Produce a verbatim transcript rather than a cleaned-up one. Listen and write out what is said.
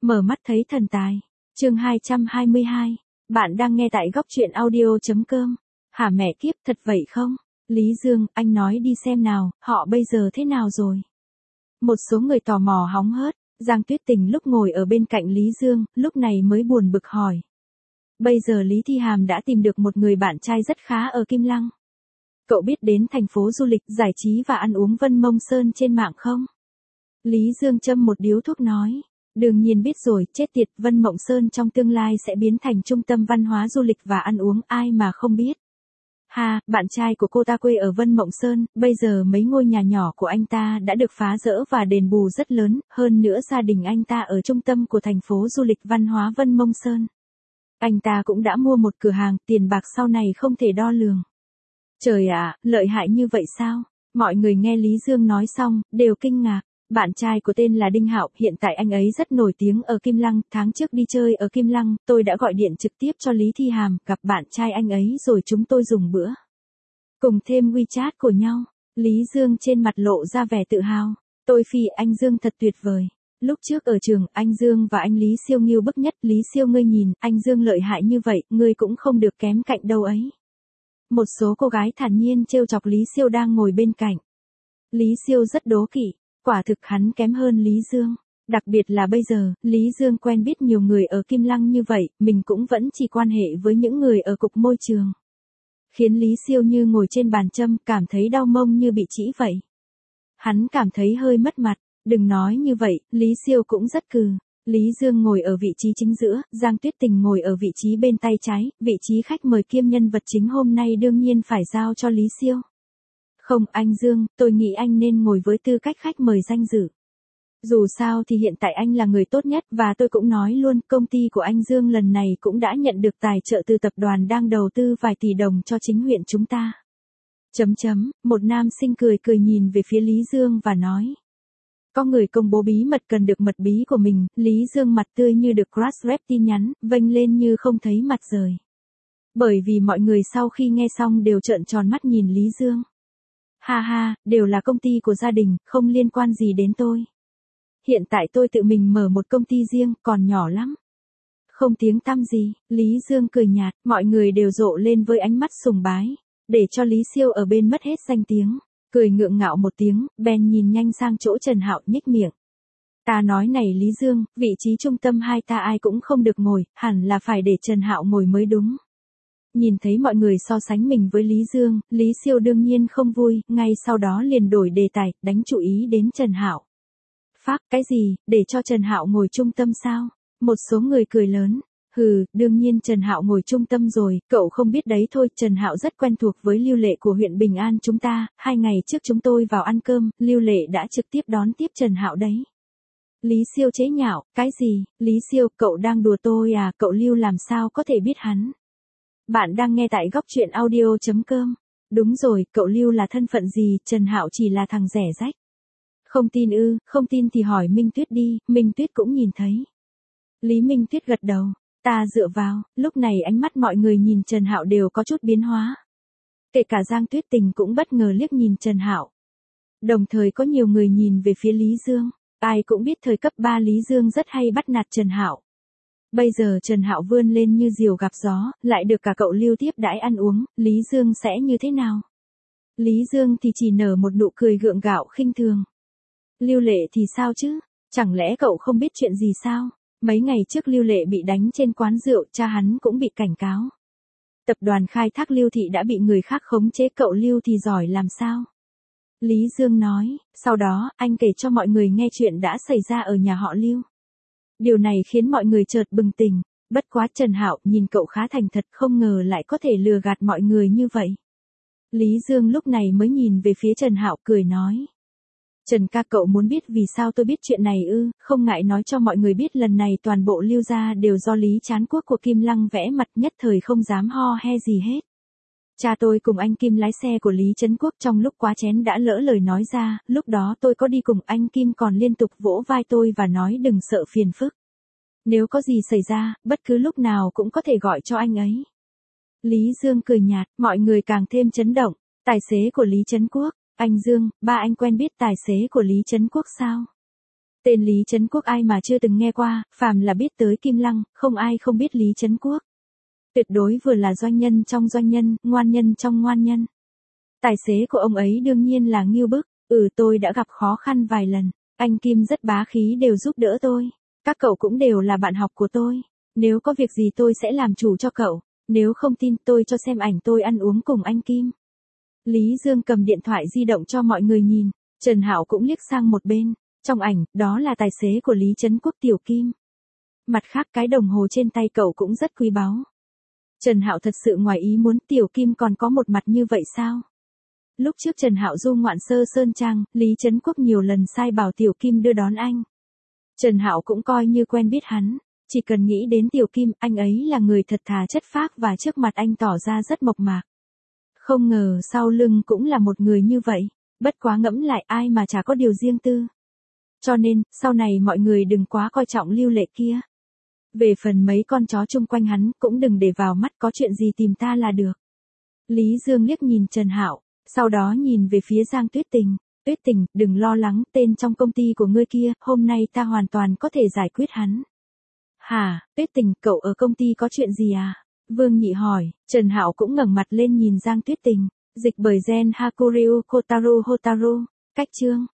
Mở mắt thấy thần tài. Chương hai trăm hai mươi hai. Bạn đang nghe tại góc truyện audio chấm com. Hả mẹ kiếp, thật vậy không? Lý Dương, anh nói đi xem nào, họ bây giờ thế nào rồi? Một số người tò mò hóng hớt. Giang Tuyết Tình lúc ngồi ở bên cạnh Lý Dương, lúc này mới buồn bực hỏi. Bây giờ Lý Thi Hàm đã tìm được một người bạn trai rất khá ở Kim Lăng. Cậu biết đến thành phố du lịch, giải trí và ăn uống Vân Mông Sơn trên mạng không? Lý Dương châm một điếu thuốc nói. Đương nhiên biết rồi, chết tiệt, Vân Mộng Sơn trong tương lai sẽ biến thành trung tâm văn hóa du lịch và ăn uống, ai mà không biết. Ha, bạn trai của cô ta quê ở Vân Mộng Sơn, bây giờ mấy ngôi nhà nhỏ của anh ta đã được phá dỡ và đền bù rất lớn, hơn nữa gia đình anh ta ở trung tâm của thành phố du lịch văn hóa Vân Mộng Sơn. Anh ta cũng đã mua một cửa hàng, tiền bạc sau này không thể đo lường. Trời ạ, lợi hại như vậy sao? Mọi người nghe Lý Dương nói xong, đều kinh ngạc. Bạn trai của tên là Đinh Hạo, hiện tại anh ấy rất nổi tiếng ở Kim Lăng, tháng trước đi chơi ở Kim Lăng, tôi đã gọi điện trực tiếp cho Lý Thi Hàm, gặp bạn trai anh ấy rồi chúng tôi dùng bữa. Cùng thêm WeChat của nhau, Lý Dương trên mặt lộ ra vẻ tự hào. Tôi phi anh Dương thật tuyệt vời. Lúc trước ở trường, anh Dương và anh Lý siêu nghiêu bức nhất, Lý siêu ngươi nhìn, anh Dương lợi hại như vậy, ngươi cũng không được kém cạnh đâu ấy. Một số cô gái thản nhiên trêu chọc Lý siêu đang ngồi bên cạnh. Lý siêu rất đố kỵ. Quả thực hắn kém hơn Lý Dương. Đặc biệt là bây giờ, Lý Dương quen biết nhiều người ở Kim Lăng như vậy, mình cũng vẫn chỉ quan hệ với những người ở cục môi trường. Khiến Lý Siêu như ngồi trên bàn châm, cảm thấy đau mông như bị trĩ vậy. Hắn cảm thấy hơi mất mặt, đừng nói như vậy, Lý Siêu cũng rất cừ. Lý Dương ngồi ở vị trí chính giữa, Giang Tuyết Tình ngồi ở vị trí bên tay trái, vị trí khách mời kiêm nhân vật chính hôm nay đương nhiên phải giao cho Lý Siêu. Không, anh Dương, tôi nghĩ anh nên ngồi với tư cách khách mời danh dự. Dù sao thì hiện tại anh là người tốt nhất và tôi cũng nói luôn, công ty của anh Dương lần này cũng đã nhận được tài trợ từ tập đoàn đang đầu tư vài tỷ đồng cho chính huyện chúng ta. Chấm chấm, một nam sinh cười cười nhìn về phía Lý Dương và nói. Có người công bố bí mật cần được mật bí của mình, Lý Dương mặt tươi như được crush rep tin nhắn, vênh lên như không thấy mặt rời. Bởi vì mọi người sau khi nghe xong đều trợn tròn mắt nhìn Lý Dương. Ha ha, đều là công ty của gia đình, không liên quan gì đến tôi. Hiện tại tôi tự mình mở một công ty riêng, còn nhỏ lắm. Không tiếng tăm gì, Lý Dương cười nhạt, mọi người đều rộ lên với ánh mắt sùng bái. Để cho Lý Siêu ở bên mất hết danh tiếng. Cười ngượng ngạo một tiếng, bèn nhìn nhanh sang chỗ Trần Hạo nhếch miệng. Ta nói này Lý Dương, vị trí trung tâm hai ta ai cũng không được ngồi, hẳn là phải để Trần Hạo ngồi mới đúng. Nhìn thấy mọi người so sánh mình với Lý Dương, Lý Siêu đương nhiên không vui, ngay sau đó liền đổi đề tài, đánh chú ý đến Trần Hạo. Phác, cái gì, để cho Trần Hạo ngồi trung tâm sao? Một số người cười lớn. Hừ, đương nhiên Trần Hạo ngồi trung tâm rồi, cậu không biết đấy thôi, Trần Hạo rất quen thuộc với Lưu Lệ của huyện Bình An chúng ta, hai ngày trước chúng tôi vào ăn cơm, Lưu Lệ đã trực tiếp đón tiếp Trần Hạo đấy. Lý Siêu chế nhạo, cái gì, Lý Siêu, cậu đang đùa tôi à, cậu Lưu làm sao có thể biết hắn? Bạn đang nghe tại góc truyện audio chấm com. Đúng rồi, cậu Lưu là thân phận gì, Trần Hạo chỉ là thằng rẻ rách. Không tin ư, không tin thì hỏi Minh Tuyết đi, Minh Tuyết cũng nhìn thấy. Lý Minh Tuyết gật đầu, ta dựa vào, lúc này ánh mắt mọi người nhìn Trần Hạo đều có chút biến hóa. Kể cả Giang Tuyết Tình cũng bất ngờ liếc nhìn Trần Hạo. Đồng thời có nhiều người nhìn về phía Lý Dương, ai cũng biết thời cấp ba Lý Dương rất hay bắt nạt Trần Hạo. Bây giờ Trần Hạo vươn lên như diều gặp gió, lại được cả cậu Lưu tiếp đãi ăn uống, Lý Dương sẽ như thế nào? Lý Dương thì chỉ nở một nụ cười gượng gạo khinh thường. Lưu Lệ thì sao chứ? Chẳng lẽ cậu không biết chuyện gì sao? Mấy ngày trước Lưu Lệ bị đánh trên quán rượu, cha hắn cũng bị cảnh cáo. Tập đoàn khai thác Lưu Thị đã bị người khác khống chế, cậu Lưu thì giỏi làm sao? Lý Dương nói, sau đó, anh kể cho mọi người nghe chuyện đã xảy ra ở nhà họ Lưu. Điều này khiến mọi người chợt bừng tỉnh, bất quá Trần Hạo nhìn cậu khá thành thật, không ngờ lại có thể lừa gạt mọi người như vậy. Lý Dương lúc này mới nhìn về phía Trần Hạo cười nói. Trần ca, cậu muốn biết vì sao tôi biết chuyện này ư, không ngại nói cho mọi người biết lần này toàn bộ Lưu gia đều do Lý Trán Quốc của Kim Lăng vẽ mặt, nhất thời không dám ho he gì hết. Cha tôi cùng anh Kim lái xe của Lý Trấn Quốc trong lúc quá chén đã lỡ lời nói ra, lúc đó tôi có đi cùng anh Kim còn liên tục vỗ vai tôi và nói đừng sợ phiền phức. Nếu có gì xảy ra, bất cứ lúc nào cũng có thể gọi cho anh ấy. Lý Dương cười nhạt, mọi người càng thêm chấn động. Tài xế của Lý Trấn Quốc, anh Dương, ba anh quen biết tài xế của Lý Trấn Quốc sao? Tên Lý Trấn Quốc ai mà chưa từng nghe qua, phàm là biết tới Kim Lăng, không ai không biết Lý Trấn Quốc. Tuyệt đối vừa là doanh nhân trong doanh nhân, ngoan nhân trong ngoan nhân. Tài xế của ông ấy đương nhiên là Ngưu Bức, ừ tôi đã gặp khó khăn vài lần, anh Kim rất bá khí đều giúp đỡ tôi. Các cậu cũng đều là bạn học của tôi, nếu có việc gì tôi sẽ làm chủ cho cậu, nếu không tin tôi cho xem ảnh tôi ăn uống cùng anh Kim. Lý Dương cầm điện thoại di động cho mọi người nhìn, Trần Hạo cũng liếc sang một bên, trong ảnh, đó là tài xế của Lý Trấn Quốc Tiểu Kim. Mặt khác cái đồng hồ trên tay cậu cũng rất quý báu. Trần Hạo thật sự ngoài ý muốn Tiểu Kim còn có một mặt như vậy sao? Lúc trước Trần Hạo du ngoạn Sơ Sơn Trang, Lý Trấn Quốc nhiều lần sai bảo Tiểu Kim đưa đón anh. Trần Hạo cũng coi như quen biết hắn, chỉ cần nghĩ đến Tiểu Kim, anh ấy là người thật thà chất phác và trước mặt anh tỏ ra rất mộc mạc. Không ngờ sau lưng cũng là một người như vậy, bất quá ngẫm lại ai mà chả có điều riêng tư. Cho nên, sau này mọi người đừng quá coi trọng Lưu Lệ kia. Về phần mấy con chó chung quanh hắn, cũng đừng để vào mắt, có chuyện gì tìm ta là được. Lý Dương liếc nhìn Trần Hạo, sau đó nhìn về phía Giang Tuyết Tình. Tuyết Tình, đừng lo lắng, tên trong công ty của ngươi kia, hôm nay ta hoàn toàn có thể giải quyết hắn. Hả, Tuyết Tình, cậu ở công ty có chuyện gì à? Vương Nhị hỏi. Trần Hạo cũng ngẩng mặt lên nhìn Giang Tuyết Tình. Dịch bởi Gen Hakuryu Kotaru Hotaru. Cách chương.